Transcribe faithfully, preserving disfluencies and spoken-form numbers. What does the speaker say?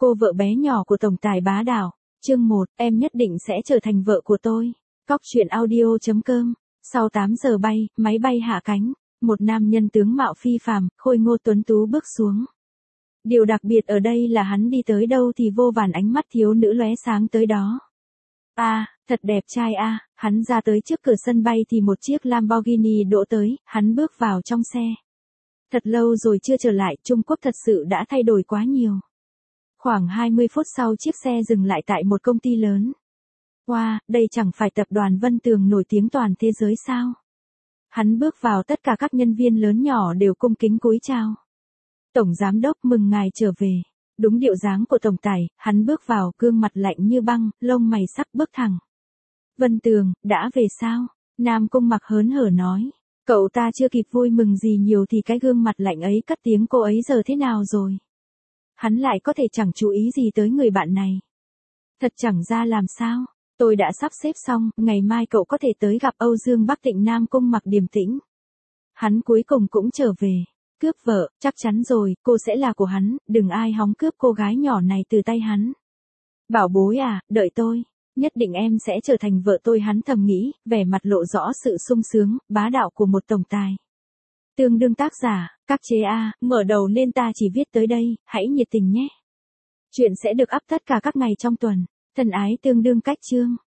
Cô vợ bé nhỏ của tổng tài bá đạo. Chương một, em nhất định sẽ trở thành vợ của tôi. Cóc truyện audio chấm com. Sau tám giờ bay, máy bay hạ cánh. Một nam nhân tướng mạo phi phàm, khôi ngô tuấn tú bước xuống. Điều đặc biệt ở đây là hắn đi tới đâu thì vô vàn ánh mắt thiếu nữ lóe sáng tới đó. A, à, thật đẹp trai a, à. Hắn ra tới trước cửa sân bay thì một chiếc Lamborghini đỗ tới, hắn bước vào trong xe. Thật lâu rồi chưa trở lại, Trung Quốc thật sự đã thay đổi quá nhiều. Khoảng hai mươi phút sau chiếc xe dừng lại tại một công ty lớn. Wow, đây chẳng phải tập đoàn Vân Tường nổi tiếng toàn thế giới sao? Hắn bước vào, tất cả các nhân viên lớn nhỏ đều cung kính cúi chào. Tổng giám đốc, mừng ngài trở về. Đúng điệu dáng của tổng tài, hắn bước vào, gương mặt lạnh như băng, lông mày sắc bước thẳng. Vân Tường, đã về sao? Nam Cung Mặc hớn hở nói. Cậu ta chưa kịp vui mừng gì nhiều thì cái gương mặt lạnh ấy cất tiếng, cô ấy giờ thế nào rồi? Hắn lại có thể chẳng chú ý gì tới người bạn này. Thật chẳng ra làm sao, tôi đã sắp xếp xong, ngày mai cậu có thể tới gặp Âu Dương Bắc Tịnh. Nam Cung Mặc điềm tĩnh. Hắn cuối cùng cũng trở về. Cướp vợ, chắc chắn rồi, cô sẽ là của hắn, đừng ai hòng cướp cô gái nhỏ này từ tay hắn. Bảo bối à, đợi tôi, nhất định em sẽ trở thành vợ tôi, hắn thầm nghĩ, vẻ mặt lộ rõ sự sung sướng, bá đạo của một tổng tài. Tương đương tác giả, các chế A, mở đầu nên ta chỉ viết tới đây, hãy nhiệt tình nhé. Chuyện sẽ được up tất cả các ngày trong tuần. Thân ái tương đương cách chương.